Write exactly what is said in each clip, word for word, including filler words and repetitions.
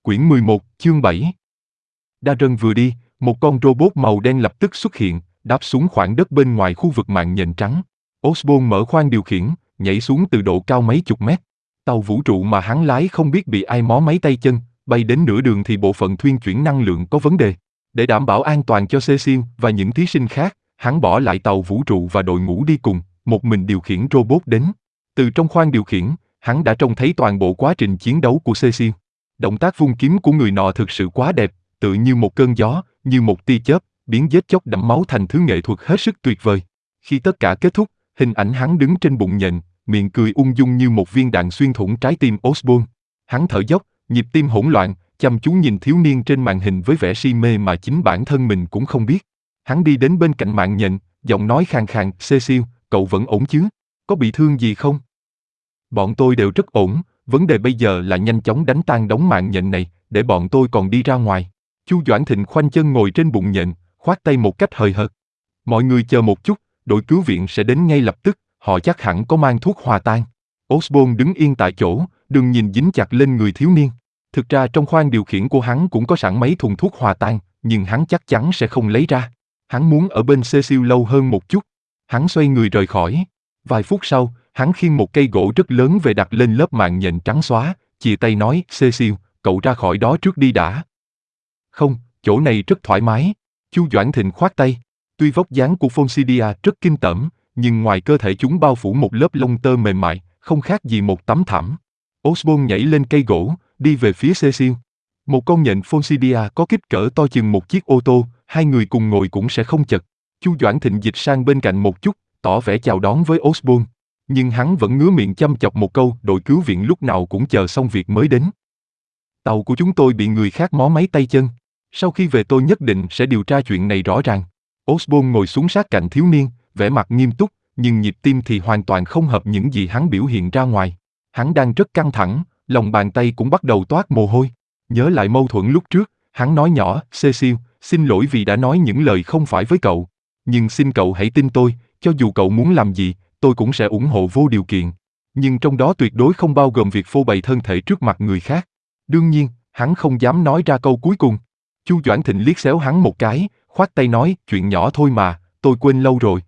Quyển mười một, chương bảy. Darren vừa đi, một con robot màu đen lập tức xuất hiện, đáp xuống khoảng đất bên ngoài khu vực mạng nhện trắng. Osborn mở khoang điều khiển, nhảy xuống từ độ cao mấy chục mét. Tàu vũ trụ mà hắn lái không biết bị ai mó máy tay chân, bay đến nửa đường thì bộ phận thuyên chuyển năng lượng có vấn đề. Để đảm bảo an toàn cho Cecil và những thí sinh khác, hắn bỏ lại tàu vũ trụ và đội ngũ đi cùng, một mình điều khiển robot đến. Từ trong khoang điều khiển, hắn đã trông thấy toàn bộ quá trình chiến đấu của Cecil. Động tác vung kiếm của người nọ thực sự quá đẹp, tựa như một cơn gió, như một tia chớp, biến vết chóc đẫm máu thành thứ nghệ thuật hết sức tuyệt vời. Khi tất cả kết thúc, hình ảnh hắn đứng trên bụng nhện, miệng cười ung dung như một viên đạn xuyên thủng trái tim Osborn. Hắn thở dốc, nhịp tim hỗn loạn, chăm chú nhìn thiếu niên trên màn hình với vẻ si mê mà chính bản thân mình cũng không biết. Hắn đi đến bên cạnh mạng nhện, giọng nói khàn khàn, "Cecil, cậu vẫn ổn chứ? Có bị thương gì không?" "Bọn tôi đều rất ổn, vấn đề bây giờ là nhanh chóng đánh tan đống mạng nhện này, để bọn tôi còn đi ra ngoài." Chu Doãn Thịnh khoanh chân ngồi trên bụng nhện, khoát tay một cách hời hợt. "Mọi người chờ một chút, đội cứu viện sẽ đến ngay lập tức, họ chắc hẳn có mang thuốc hòa tan." Osborn đứng yên tại chỗ, đừng nhìn dính chặt lên người thiếu niên. Thực ra trong khoang điều khiển của hắn cũng có sẵn mấy thùng thuốc hòa tan, nhưng hắn chắc chắn sẽ không lấy ra. Hắn muốn ở bên Cecil lâu hơn một chút. Hắn xoay người rời khỏi. Vài phút sau, hắn khiêng một cây gỗ rất lớn về đặt lên lớp mạng nhện trắng xóa, chìa tay nói, "Cecil, cậu ra khỏi đó trước đi đã." "Không, chỗ này rất thoải mái." Chu Doãn Thịnh khoát tay. Tuy vóc dáng của Fonsidia rất kinh tởm, nhưng ngoài cơ thể chúng bao phủ một lớp lông tơ mềm mại, không khác gì một tấm thảm. Osborn nhảy lên cây gỗ, đi về phía Cecil. Một con nhện Fonsidia có kích cỡ to chừng một chiếc ô tô, hai người cùng ngồi cũng sẽ không chật. Chu Doãn Thịnh dịch sang bên cạnh một chút, tỏ vẻ chào đón với Osborn. Nhưng hắn vẫn ngứa miệng chăm chọc một câu, đội cứu viện lúc nào cũng chờ xong việc mới đến. "Tàu của chúng tôi bị người khác mó máy tay chân. Sau khi về tôi nhất định sẽ điều tra chuyện này rõ ràng." Osborn ngồi xuống sát cạnh thiếu niên, vẻ mặt nghiêm túc, nhưng nhịp tim thì hoàn toàn không hợp những gì hắn biểu hiện ra ngoài. Hắn đang rất căng thẳng, lòng bàn tay cũng bắt đầu toát mồ hôi. Nhớ lại mâu thuẫn lúc trước, hắn nói nhỏ, "Cecil, xin lỗi vì đã nói những lời không phải với cậu. Nhưng xin cậu hãy tin tôi, cho dù cậu muốn làm gì, tôi cũng sẽ ủng hộ vô điều kiện. Nhưng trong đó tuyệt đối không bao gồm việc phô bày thân thể trước mặt người khác." Đương nhiên, hắn không dám nói ra câu cuối cùng. Chu Doãn Thịnh liếc xéo hắn một cái, khoát tay nói, "Chuyện nhỏ thôi mà, tôi quên lâu rồi."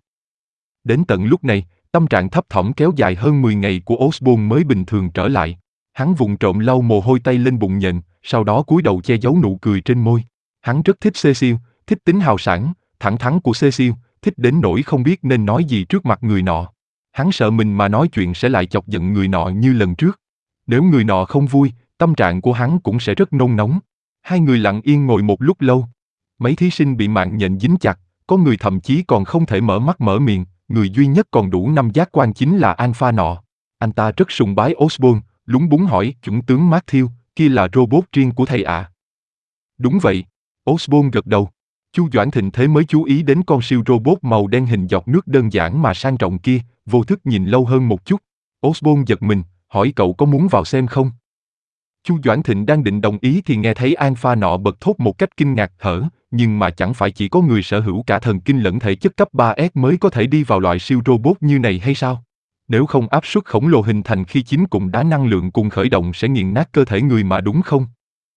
Đến tận lúc này, tâm trạng thấp thỏm kéo dài hơn mười ngày của Osborn mới bình thường trở lại. Hắn vụng trộm lau mồ hôi tay lên bụng nhện, sau đó cúi đầu che giấu nụ cười trên môi. Hắn rất thích Cecil, thích tính hào sảng, thẳng thắn của Cecil, thích đến nỗi không biết nên nói gì trước mặt người nọ. Hắn sợ mình mà nói chuyện sẽ lại chọc giận người nọ như lần trước. Nếu người nọ không vui, tâm trạng của hắn cũng sẽ rất nôn nóng. Hai người lặng yên ngồi một lúc lâu. Mấy thí sinh bị mạng nhện dính chặt, có người thậm chí còn không thể mở mắt mở miệng, người duy nhất còn đủ năm giác quan chính là Alpha nọ. Anh ta rất sùng bái Osborn, lúng búng hỏi, "Chuẩn tướng Matthew, kia là robot riêng của thầy ạ?" À? "Đúng vậy." Osborn gật đầu. Chu Doãn Thịnh thế mới chú ý đến con siêu robot màu đen hình giọt nước đơn giản mà sang trọng kia, vô thức nhìn lâu hơn một chút. Osborn giật mình, hỏi, "Cậu có muốn vào xem không?" Chu Doãn Thịnh đang định đồng ý thì nghe thấy Alpha nọ bật thốt một cách kinh ngạc, "Hở, nhưng mà chẳng phải chỉ có người sở hữu cả thần kinh lẫn thể chất cấp ba S mới có thể đi vào loại siêu robot như này hay sao? Nếu không áp suất khổng lồ hình thành khi chín cụm đá năng lượng cùng khởi động sẽ nghiền nát cơ thể người mà đúng không?"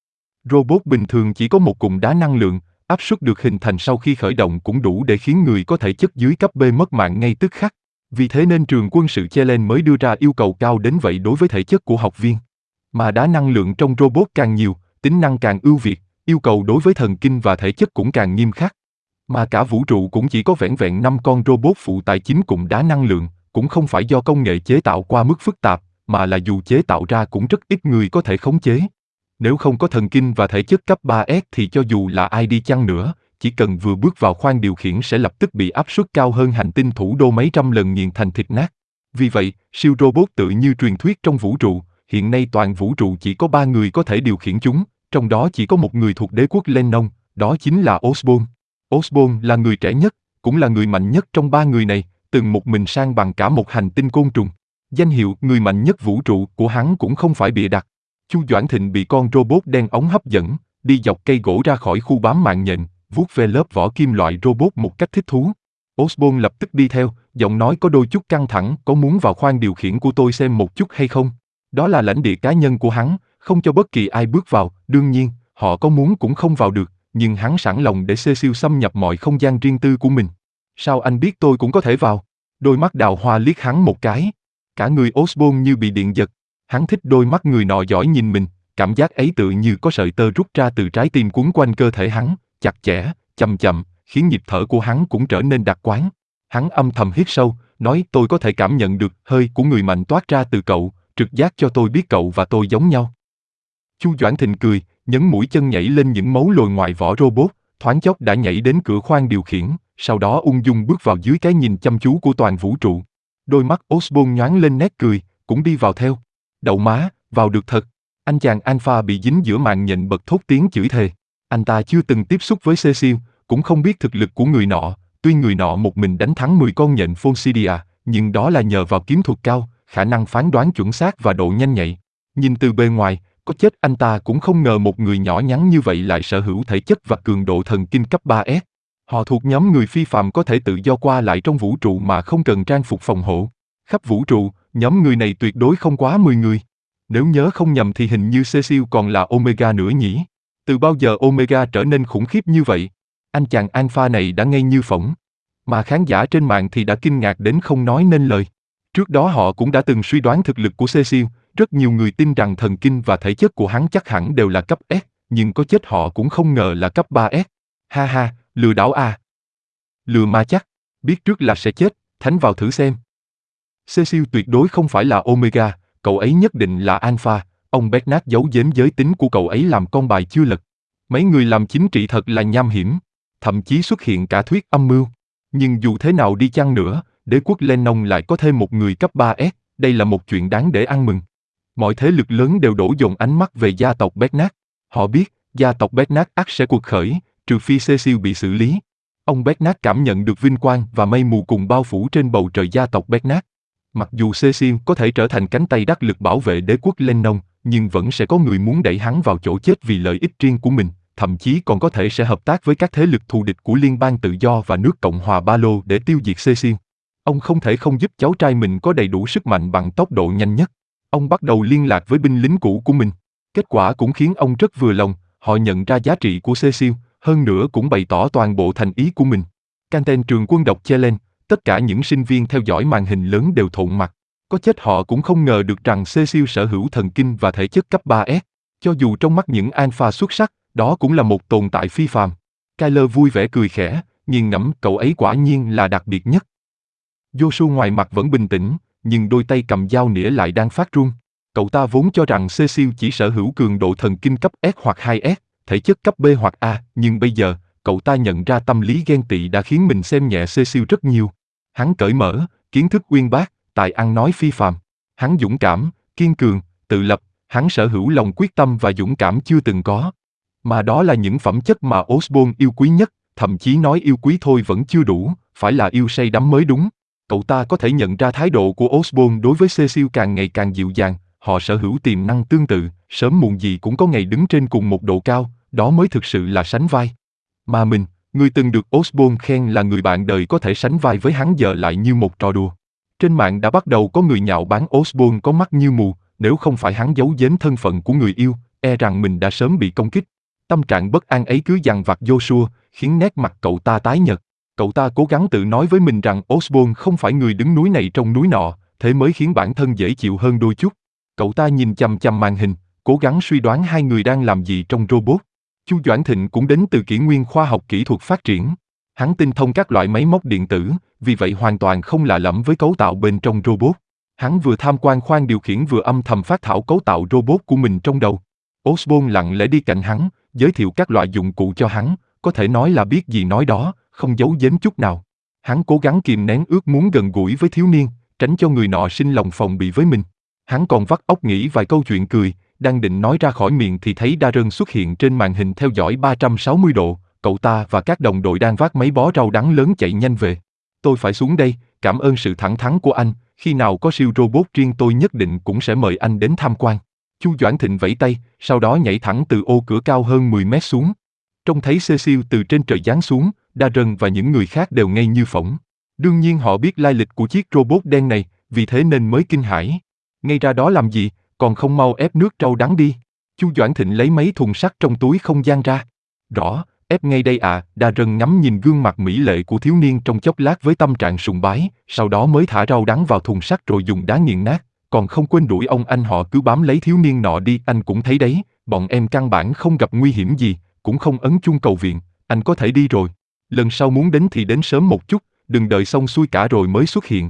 Robot bình thường chỉ có một cụm đá năng lượng, áp suất được hình thành sau khi khởi động cũng đủ để khiến người có thể chất dưới cấp B mất mạng ngay tức khắc. Vì thế nên trường quân sự Chelen mới đưa ra yêu cầu cao đến vậy đối với thể chất của học viên. Mà đá năng lượng trong robot càng nhiều, tính năng càng ưu việt, yêu cầu đối với thần kinh và thể chất cũng càng nghiêm khắc. Mà cả vũ trụ cũng chỉ có vẻn vẹn năm con robot phụ tại chín cụm đá năng lượng, cũng không phải do công nghệ chế tạo qua mức phức tạp, mà là dù chế tạo ra cũng rất ít người có thể khống chế. Nếu không có thần kinh và thể chất cấp ba S thì cho dù là ai đi chăng nữa, chỉ cần vừa bước vào khoang điều khiển sẽ lập tức bị áp suất cao hơn hành tinh thủ đô mấy trăm lần nghiền thành thịt nát. Vì vậy, siêu robot tự như truyền thuyết trong vũ trụ, hiện nay toàn vũ trụ chỉ có ba người có thể điều khiển chúng, trong đó chỉ có một người thuộc đế quốc Lennon, đó chính là Osborn. Osborn là người trẻ nhất, cũng là người mạnh nhất trong ba người này, từng một mình sang bằng cả một hành tinh côn trùng. Danh hiệu người mạnh nhất vũ trụ của hắn cũng không phải bịa đặt. Chu Doãn Thịnh bị con robot đen ống hấp dẫn, đi dọc cây gỗ ra khỏi khu bám mạng nhện, vuốt ve lớp vỏ kim loại robot một cách thích thú. Osborn lập tức đi theo, giọng nói có đôi chút căng thẳng, "Có muốn vào khoang điều khiển của tôi xem một chút hay không?" Đó là lãnh địa cá nhân của hắn, không cho bất kỳ ai bước vào. Đương nhiên, họ có muốn cũng không vào được, nhưng hắn sẵn lòng để Cecil xâm nhập mọi không gian riêng tư của mình. Sao anh biết tôi cũng có thể vào? Đôi mắt đào hoa liếc hắn một cái. Cả người Osborn như bị điện giật. Hắn thích đôi mắt người nọ dõi nhìn mình, cảm giác ấy tự như có sợi tơ rút ra từ trái tim quấn quanh cơ thể hắn, chặt chẽ, chậm chậm, khiến nhịp thở của hắn cũng trở nên đặc quán. Hắn âm thầm hít sâu, nói tôi có thể cảm nhận được hơi của người mạnh toát ra từ cậu, trực giác cho tôi biết cậu và tôi giống nhau. Chu Doãn Thịnh cười, nhấn mũi chân nhảy lên những mấu lồi ngoài vỏ robot, thoáng chốc đã nhảy đến cửa khoang điều khiển, sau đó ung dung bước vào dưới cái nhìn chăm chú của toàn vũ trụ. Đôi mắt Osborn nhoáng lên nét cười, cũng đi vào theo. Đậu má, vào được thật. Anh chàng Alpha bị dính giữa màn nhện bật thốt tiếng chửi thề. Anh ta chưa từng tiếp xúc với Cecil, cũng không biết thực lực của người nọ. Tuy người nọ một mình đánh thắng mười con nhện Fonsidia, nhưng đó là nhờ vào kiếm thuật cao, khả năng phán đoán chuẩn xác và độ nhanh nhạy. Nhìn từ bề ngoài, có chết anh ta cũng không ngờ một người nhỏ nhắn như vậy lại sở hữu thể chất và cường độ thần kinh cấp ba S. Họ thuộc nhóm người phi phàm có thể tự do qua lại trong vũ trụ mà không cần trang phục phòng hộ. Khắp vũ trụ, nhóm người này tuyệt đối không quá mười người. Nếu nhớ không nhầm thì hình như Cecil còn là Omega nữa nhỉ? Từ bao giờ Omega trở nên khủng khiếp như vậy? Anh chàng Alpha này đã ngây như phỗng. Mà khán giả trên mạng thì đã kinh ngạc đến không nói nên lời. Trước đó họ cũng đã từng suy đoán thực lực của Cecil, rất nhiều người tin rằng thần kinh và thể chất của hắn chắc hẳn đều là cấp S, nhưng có chết họ cũng không ngờ là cấp ba S. Ha ha, lừa đảo à? Lừa ma chắc, biết trước là sẽ chết, thánh vào thử xem. Cecil tuyệt đối không phải là Omega, cậu ấy nhất định là Alpha, ông Bernard giấu giếm giới tính của cậu ấy làm con bài chưa lật. Mấy người làm chính trị thật là nham hiểm, thậm chí xuất hiện cả thuyết âm mưu. Nhưng dù thế nào đi chăng nữa, đế quốc Lennon lại có thêm một người cấp ba S, đây là một chuyện đáng để ăn mừng. Mọi thế lực lớn đều đổ dồn ánh mắt về gia tộc Bernard. Họ biết, gia tộc Bernard ắt sẽ cuộc khởi, trừ phi Cecil bị xử lý. Ông Bernard cảm nhận được vinh quang và mây mù cùng bao phủ trên bầu trời gia tộc Bernard. Mặc dù Cecil có thể trở thành cánh tay đắc lực bảo vệ đế quốc Lennon, nhưng vẫn sẽ có người muốn đẩy hắn vào chỗ chết vì lợi ích riêng của mình, thậm chí còn có thể sẽ hợp tác với các thế lực thù địch của Liên bang Tự do và nước Cộng hòa Ba Lô để tiêu diệt Cecil. Ông không thể không giúp cháu trai mình có đầy đủ sức mạnh bằng tốc độ nhanh nhất. Ông bắt đầu liên lạc với binh lính cũ của mình. Kết quả cũng khiến ông rất vừa lòng, họ nhận ra giá trị của Cecil, hơn nữa cũng bày tỏ toàn bộ thành ý của mình. Canteen trường quân độc Chelen, tất cả những sinh viên theo dõi màn hình lớn đều thộn mặt. Có chết họ cũng không ngờ được rằng Cecil sở hữu thần kinh và thể chất cấp ba S. Cho dù trong mắt những Alpha xuất sắc, đó cũng là một tồn tại phi phàm. Kyler vui vẻ cười khẽ, nghiền ngẫm cậu ấy quả nhiên là đặc biệt nhất. Joshua ngoài mặt vẫn bình tĩnh, nhưng đôi tay cầm dao nĩa lại đang phát run. Cậu ta vốn cho rằng Cecil chỉ sở hữu cường độ thần kinh cấp S hoặc hai S, thể chất cấp B hoặc A, nhưng bây giờ, cậu ta nhận ra tâm lý ghen tị đã khiến mình xem nhẹ Cecil rất nhiều. Hắn cởi mở, kiến thức uyên bác, tài ăn nói phi phàm. Hắn dũng cảm, kiên cường, tự lập, hắn sở hữu lòng quyết tâm và dũng cảm chưa từng có. Mà đó là những phẩm chất mà Osborn yêu quý nhất, thậm chí nói yêu quý thôi vẫn chưa đủ, phải là yêu say đắm mới đúng. Cậu ta có thể nhận ra thái độ của Osborn đối với Cecil càng ngày càng dịu dàng, họ sở hữu tiềm năng tương tự, sớm muộn gì cũng có ngày đứng trên cùng một độ cao, đó mới thực sự là sánh vai. Mà mình, người từng được Osborn khen là người bạn đời có thể sánh vai với hắn giờ lại như một trò đùa. Trên mạng đã bắt đầu có người nhạo báng Osborn có mắt như mù, nếu không phải hắn giấu giếm thân phận của người yêu, e rằng mình đã sớm bị công kích. Tâm trạng bất an ấy cứ dằn vặt Joshua, khiến nét mặt cậu ta tái nhợt. Cậu ta cố gắng tự nói với mình rằng Osborn không phải người đứng núi này trông núi nọ, thế mới khiến bản thân dễ chịu hơn đôi chút. Cậu ta nhìn chằm chằm màn hình, cố gắng suy đoán hai người đang làm gì trong robot. Chu Doãn Thịnh cũng đến từ kỷ nguyên khoa học kỹ thuật phát triển. Hắn tinh thông các loại máy móc điện tử, vì vậy hoàn toàn không lạ lẫm với cấu tạo bên trong robot. Hắn vừa tham quan khoang điều khiển vừa âm thầm phát thảo cấu tạo robot của mình trong đầu. Osborn lặng lẽ đi cạnh hắn, giới thiệu các loại dụng cụ cho hắn, có thể nói là biết gì nói đó, không giấu giếm chút nào. Hắn cố gắng kìm nén ước muốn gần gũi với thiếu niên, tránh cho người nọ sinh lòng phòng bị với mình. Hắn còn vắt óc nghĩ vài câu chuyện cười, đang định nói ra khỏi miệng thì thấy Darren xuất hiện trên màn hình theo dõi ba trăm sáu mươi độ, cậu ta và các đồng đội đang vác mấy bó rau đắng lớn chạy nhanh về. Tôi phải xuống đây, cảm ơn sự thẳng thắn của anh, khi nào có siêu robot riêng tôi nhất định cũng sẽ mời anh đến tham quan. Chu Doãn Thịnh vẫy tay, sau đó nhảy thẳng từ ô cửa cao hơn mười mét xuống. Trông thấy Cecil từ trên trời giáng xuống, Darren và những người khác đều ngây như phỗng. Đương nhiên họ biết lai lịch của chiếc robot đen này, vì thế nên mới kinh hãi. Ngay ra đó làm gì, còn không mau ép nước trâu đắng đi. Chu Doãn Thịnh lấy mấy thùng sắt trong túi không gian ra. Rõ, ép ngay đây à, Darren ngắm nhìn gương mặt mỹ lệ của thiếu niên trong chốc lát với tâm trạng sùng bái, sau đó mới thả rau đắng vào thùng sắt rồi dùng đá nghiền nát, còn không quên đuổi ông anh họ cứ bám lấy thiếu niên nọ đi, anh cũng thấy đấy, bọn em căn bản không gặp nguy hiểm gì, cũng không ấn chuông cầu viện, anh có thể đi rồi. Lần sau muốn đến thì đến sớm một chút, đừng đợi xong xuôi cả rồi mới xuất hiện.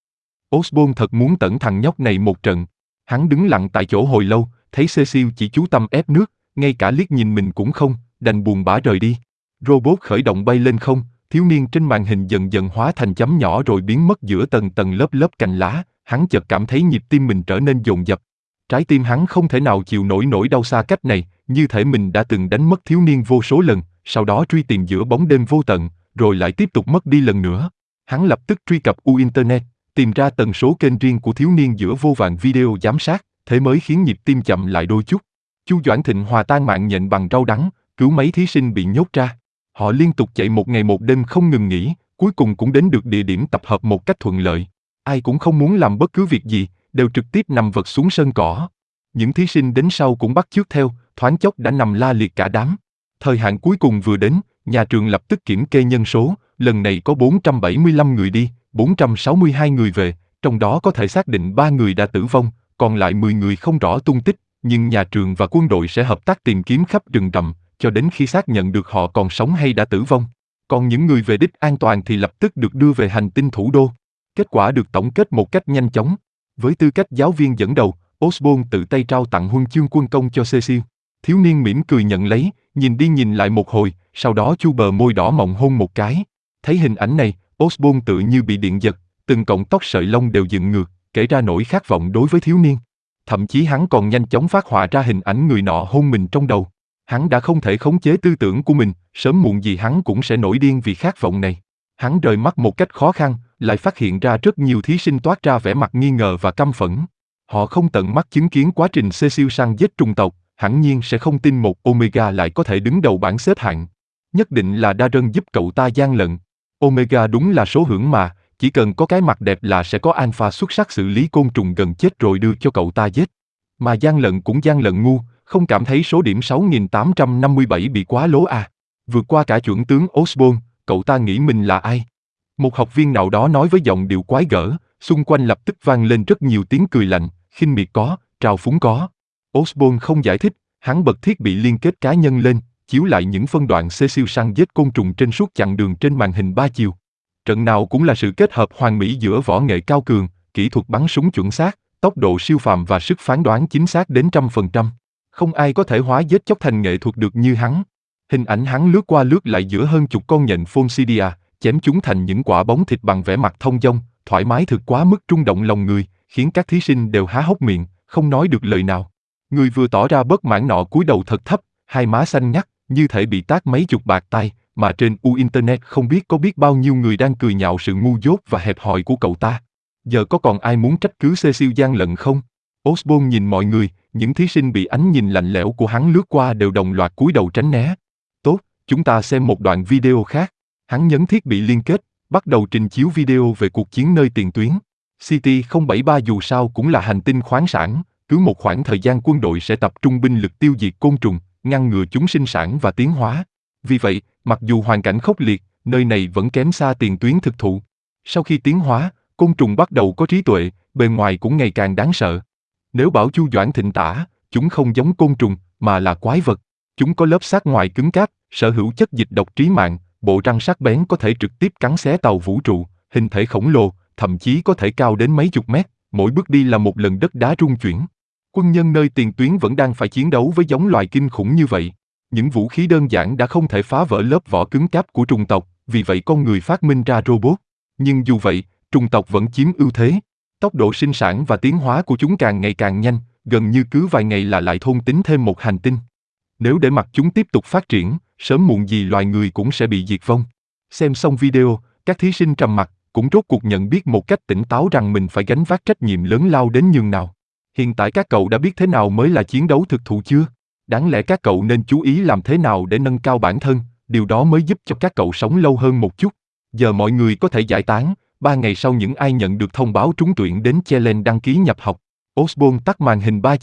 Osborn thật muốn tẩn thằng nhóc này một trận. Hắn đứng lặng tại chỗ hồi lâu, thấy Cecil chỉ chú tâm ép nước, ngay cả liếc nhìn mình cũng không, đành buồn bã rời đi. Robot khởi động bay lên không, thiếu niên trên màn hình dần dần hóa thành chấm nhỏ rồi biến mất giữa tầng tầng lớp lớp cành lá, hắn chợt cảm thấy nhịp tim mình trở nên dồn dập. Trái tim hắn không thể nào chịu nổi nỗi đau xa cách này, như thể mình đã từng đánh mất thiếu niên vô số lần, sau đó truy tìm giữa bóng đêm vô tận, rồi lại tiếp tục mất đi lần nữa. Hắn lập tức truy cập u Internet, tìm ra tần số kênh riêng của thiếu niên giữa vô vàn video giám sát, thế mới khiến nhịp tim chậm lại đôi chút. Chu Doãn Thịnh hòa tan mạng nhện bằng rau đắng, cứu mấy thí sinh bị nhốt ra. Họ liên tục chạy một ngày một đêm không ngừng nghỉ, cuối cùng cũng đến được địa điểm tập hợp một cách thuận lợi. Ai cũng không muốn làm bất cứ việc gì, đều trực tiếp nằm vật xuống sân cỏ. Những thí sinh đến sau cũng bắt chước theo, thoáng chốc đã nằm la liệt cả đám. Thời hạn cuối cùng vừa đến, nhà trường lập tức kiểm kê nhân số, lần này có bốn trăm bảy mươi lăm người đi, bốn trăm sáu mươi hai người về, trong đó có thể xác định ba người đã tử vong, còn lại mười người không rõ tung tích, nhưng nhà trường và quân đội sẽ hợp tác tìm kiếm khắp rừng rậm, cho đến khi xác nhận được họ còn sống hay đã tử vong. Còn những người về đích an toàn thì lập tức được đưa về hành tinh thủ đô. Kết quả được tổng kết một cách nhanh chóng. Với tư cách giáo viên dẫn đầu, Osborn tự tay trao tặng huân chương quân công cho Cecil. Thiếu niên mỉm cười nhận lấy, nhìn đi nhìn lại một hồi, sau đó chu bờ môi đỏ mọng hôn một cái. Thấy hình ảnh này, Osborn tự như bị điện giật, từng cọng tóc sợi lông đều dựng ngược, kể ra nỗi khát vọng đối với thiếu niên. Thậm chí hắn còn nhanh chóng phát họa ra hình ảnh người nọ hôn mình trong đầu. Hắn đã không thể khống chế tư tưởng của mình, sớm muộn gì hắn cũng sẽ nổi điên vì khát vọng này. Hắn rời mắt một cách khó khăn, lại phát hiện ra rất nhiều thí sinh toát ra vẻ mặt nghi ngờ và căm phẫn. Họ không tận mắt chứng kiến quá trình Cecil săn giết trùng tộc, hẳn nhiên sẽ không tin một Omega lại có thể đứng đầu bảng xếp hạng. Nhất định là Darren giúp cậu ta gian lận. Omega đúng là số hưởng mà, chỉ cần có cái mặt đẹp là sẽ có Alpha xuất sắc xử lý côn trùng gần chết rồi đưa cho cậu ta giết. Mà gian lận cũng gian lận ngu, không cảm thấy số điểm sáu nghìn tám trăm năm mươi bảy bị quá lố à. Vượt qua cả chuẩn tướng Osborn, cậu ta nghĩ mình là ai? Một học viên nào đó nói với giọng điệu quái gở, xung quanh lập tức vang lên rất nhiều tiếng cười lạnh, khinh miệt có, trào phúng có. Osborn không giải thích, hắn bật thiết bị liên kết cá nhân lên, chiếu lại những phân đoạn Cecil săn giết côn trùng trên suốt chặng đường trên màn hình ba chiều. Trận nào cũng là sự kết hợp hoàn mỹ giữa võ nghệ cao cường, kỹ thuật bắn súng chuẩn xác, tốc độ siêu phàm và sức phán đoán chính xác đến trăm phần trăm. Không ai có thể hóa giết chóc thành nghệ thuật được như hắn. Hình ảnh hắn lướt qua lướt lại giữa hơn chục con nhện Fonsidia, chém chúng thành những quả bóng thịt bằng vẻ mặt thông dong, thoải mái thực quá mức rung động lòng người, khiến các thí sinh đều há hốc miệng, không nói được lời nào. Người vừa tỏ ra bất mãn nọ cúi đầu thật thấp, hai má xanh ngắt, như thể bị tát mấy chục bạt tay, mà trên u Internet không biết có biết bao nhiêu người đang cười nhạo sự ngu dốt và hẹp hòi của cậu ta. Giờ có còn ai muốn trách cứ Cecil gian lận không? Osborn nhìn mọi người, những thí sinh bị ánh nhìn lạnh lẽo của hắn lướt qua đều đồng loạt cúi đầu tránh né. Tốt, chúng ta xem một đoạn video khác. Hắn nhấn thiết bị liên kết, bắt đầu trình chiếu video về cuộc chiến nơi tiền tuyến. City không bảy ba dù sao cũng là hành tinh khoáng sản, cứ một khoảng thời gian quân đội sẽ tập trung binh lực tiêu diệt côn trùng, ngăn ngừa chúng sinh sản và tiến hóa. Vì vậy, mặc dù hoàn cảnh khốc liệt, nơi này vẫn kém xa tiền tuyến thực thụ. Sau khi tiến hóa, côn trùng bắt đầu có trí tuệ, bề ngoài cũng ngày càng đáng sợ. Nếu bảo Chu Doãn Thịnh tả, chúng không giống côn trùng, mà là quái vật. Chúng có lớp xác ngoài cứng cáp, sở hữu chất dịch độc trí mạng, bộ răng sắc bén có thể trực tiếp cắn xé tàu vũ trụ, hình thể khổng lồ, thậm chí có thể cao đến mấy chục mét, mỗi bước đi là một lần đất đá rung chuyển. Quân nhân nơi tiền tuyến vẫn đang phải chiến đấu với giống loài kinh khủng như vậy. Những vũ khí đơn giản đã không thể phá vỡ lớp vỏ cứng cáp của trùng tộc, vì vậy con người phát minh ra robot. Nhưng dù vậy, trùng tộc vẫn chiếm ưu thế. Tốc độ sinh sản và tiến hóa của chúng càng ngày càng nhanh, gần như cứ vài ngày là lại thôn tính thêm một hành tinh. Nếu để mặc chúng tiếp tục phát triển, sớm muộn gì loài người cũng sẽ bị diệt vong. Xem xong video, các thí sinh trầm mặc, cũng rốt cuộc nhận biết một cách tỉnh táo rằng mình phải gánh vác trách nhiệm lớn lao đến nhường nào. Hiện tại các cậu đã biết thế nào mới là chiến đấu thực thụ chưa? Đáng lẽ các cậu nên chú ý làm thế nào để nâng cao bản thân, điều đó mới giúp cho các cậu sống lâu hơn một chút. Giờ mọi người có thể giải tán, ba ngày sau những ai nhận được thông báo trúng tuyển đến Challenge đăng ký nhập học. Osborn tắt màn hình ba chiều,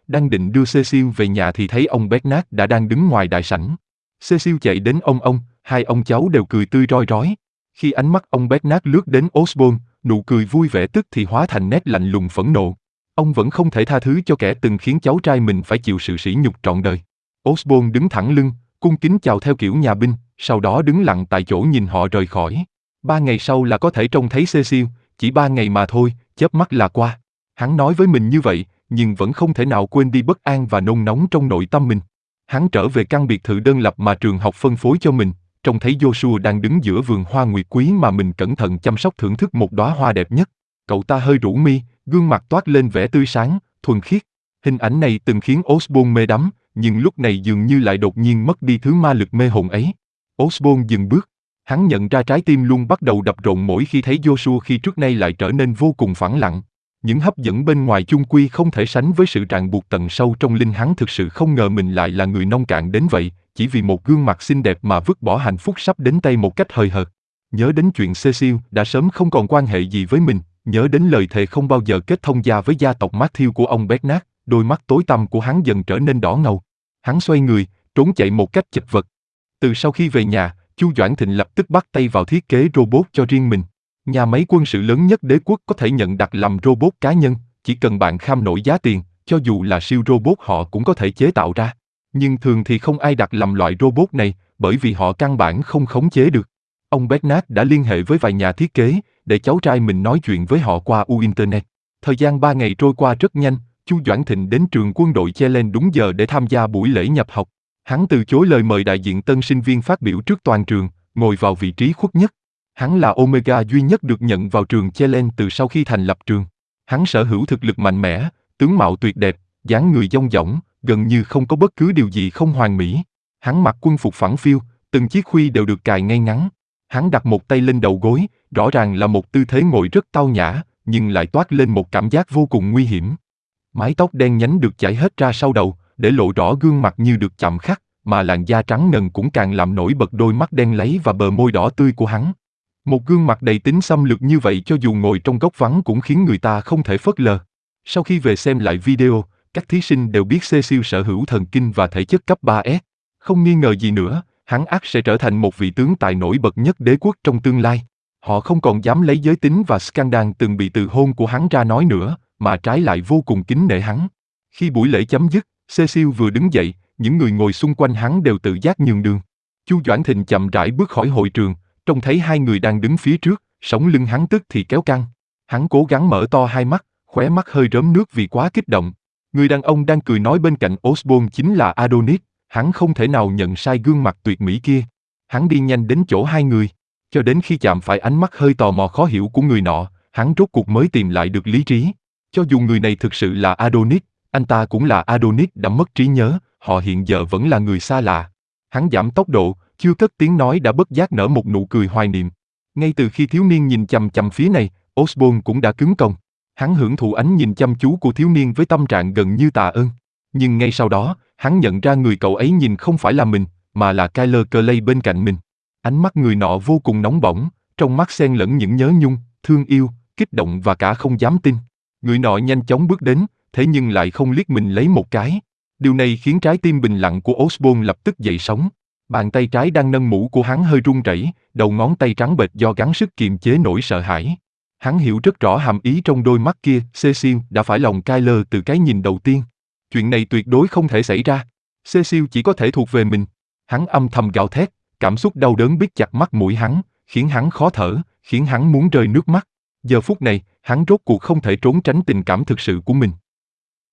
Đang định đưa Cecil về nhà thì thấy ông Bernard đã đang đứng ngoài đại sảnh. Cecil chạy đến ông ông, hai ông cháu đều cười tươi rói rói. Khi ánh mắt ông Bernard lướt đến Osborne, nụ cười vui vẻ tức thì hóa thành nét lạnh lùng phẫn nộ. Ông vẫn không thể tha thứ cho kẻ từng khiến cháu trai mình phải chịu sự sỉ nhục trọn đời. Osborne đứng thẳng lưng, cung kính chào theo kiểu nhà binh, sau đó đứng lặng tại chỗ nhìn họ rời khỏi. Ba ngày sau là có thể trông thấy Cecil, chỉ ba ngày mà thôi, chớp mắt là qua. Hắn nói với mình như vậy, nhưng vẫn không thể nào quên đi bất an và nôn nóng trong nội tâm mình. Hắn trở về căn biệt thự đơn lập mà trường học phân phối cho mình, trông thấy Joshua đang đứng giữa vườn hoa nguyệt quý mà mình cẩn thận chăm sóc thưởng thức một đóa hoa đẹp nhất. Cậu ta hơi rũ mi, gương mặt toát lên vẻ tươi sáng, thuần khiết. Hình ảnh này từng khiến Osborne mê đắm, nhưng lúc này dường như lại đột nhiên mất đi thứ ma lực mê hồn ấy. Osborne dừng bước. Hắn nhận ra trái tim luôn bắt đầu đập rộn mỗi khi thấy Joshua khi trước nay lại trở nên vô cùng phẳng lặng. Những hấp dẫn bên ngoài chung quy không thể sánh với sự ràng buộc tận sâu trong linh hắn. Thực sự không ngờ mình lại là người nông cạn đến vậy, chỉ vì một gương mặt xinh đẹp mà vứt bỏ hạnh phúc sắp đến tay một cách hời hợt. Nhớ đến chuyện Cecil đã sớm không còn quan hệ gì với mình, nhớ đến lời thề không bao giờ kết thông gia với gia tộc Matthew của ông Bernard, đôi mắt tối tăm của hắn dần trở nên đỏ ngầu. Hắn xoay người, trốn chạy một cách chật vật. Từ sau khi về nhà, Chu Doãn Thịnh lập tức bắt tay vào thiết kế robot cho riêng mình. Nhà máy quân sự lớn nhất đế quốc có thể nhận đặt làm robot cá nhân, chỉ cần bạn kham nổi giá tiền, cho dù là siêu robot họ cũng có thể chế tạo ra. Nhưng thường thì không ai đặt làm loại robot này, bởi vì họ căn bản không khống chế được. Ông Bernard đã liên hệ với vài nhà thiết kế, để cháu trai mình nói chuyện với họ qua u Internet. Thời gian ba ngày trôi qua rất nhanh, Chu Doãn Thịnh đến trường quân đội Chelen đúng giờ để tham gia buổi lễ nhập học. Hắn từ chối lời mời đại diện tân sinh viên phát biểu trước toàn trường, ngồi vào vị trí khuất nhất. Hắn là Omega duy nhất được nhận vào trường Chelen từ sau khi thành lập trường. Hắn sở hữu thực lực mạnh mẽ, tướng mạo tuyệt đẹp, dáng người dong dỏng, gần như không có bất cứ điều gì không hoàn mỹ. Hắn mặc quân phục phẳng phiu, từng chiếc khuy đều được cài ngay ngắn. Hắn đặt một tay lên đầu gối, rõ ràng là một tư thế ngồi rất tao nhã, nhưng lại toát lên một cảm giác vô cùng nguy hiểm. Mái tóc đen nhánh được chải hết ra sau đầu, để lộ rõ gương mặt như được chạm khắc, mà làn da trắng ngần cũng càng làm nổi bật đôi mắt đen láy và bờ môi đỏ tươi của hắn. Một gương mặt đầy tính xâm lược như vậy cho dù ngồi trong góc vắng cũng khiến người ta không thể phớt lờ. Sau khi về xem lại video, các thí sinh đều biết Cecil sở hữu thần kinh và thể chất cấp ba S. Không nghi ngờ gì nữa, hắn ắt sẽ trở thành một vị tướng tài nổi bật nhất đế quốc trong tương lai. Họ không còn dám lấy giới tính và scandal từng bị từ hôn của hắn ra nói nữa, mà trái lại vô cùng kính nể hắn. Khi buổi lễ chấm dứt, Cecil vừa đứng dậy, những người ngồi xung quanh hắn đều tự giác nhường đường. Chu Doãn Thịnh chậm rãi bước khỏi hội trường, trông thấy hai người đang đứng phía trước, sống lưng hắn tức thì kéo căng. Hắn cố gắng mở to hai mắt, khóe mắt hơi rớm nước vì quá kích động. Người đàn ông đang cười nói bên cạnh Osborne chính là Adonis, hắn không thể nào nhận sai gương mặt tuyệt mỹ kia. Hắn đi nhanh đến chỗ hai người, cho đến khi chạm phải ánh mắt hơi tò mò khó hiểu của người nọ, hắn rốt cuộc mới tìm lại được lý trí. Cho dù người này thực sự là Adonis, anh ta cũng là Adonis đã mất trí nhớ, họ hiện giờ vẫn là người xa lạ. Hắn giảm tốc độ, chưa cất tiếng nói đã bất giác nở một nụ cười hoài niệm. Ngay từ khi thiếu niên nhìn chằm chằm phía này, Osborne cũng đã cứng còng. Hắn hưởng thụ ánh nhìn chăm chú của thiếu niên với tâm trạng gần như tạ ơn. Nhưng ngay sau đó, hắn nhận ra người cậu ấy nhìn không phải là mình, mà là Kyler Clay bên cạnh mình. Ánh mắt người nọ vô cùng nóng bỏng, trong mắt xen lẫn những nhớ nhung, thương yêu, kích động và cả không dám tin. Người nọ nhanh chóng bước đến, thế nhưng lại không liếc mình lấy một cái. Điều này khiến trái tim bình lặng của Osborne lập tức dậy sóng. Bàn tay trái đang nâng mũ của hắn hơi run rẩy, đầu ngón tay trắng bệch do gắng sức kiềm chế nỗi sợ hãi. Hắn hiểu rất rõ hàm ý trong đôi mắt kia, Cecil đã phải lòng Kyler từ cái nhìn đầu tiên. Chuyện này tuyệt đối không thể xảy ra. Cecil chỉ có thể thuộc về mình. Hắn âm thầm gào thét, cảm xúc đau đớn bít chặt mắt mũi hắn, khiến hắn khó thở, khiến hắn muốn rơi nước mắt. Giờ phút này, hắn rốt cuộc không thể trốn tránh tình cảm thực sự của mình.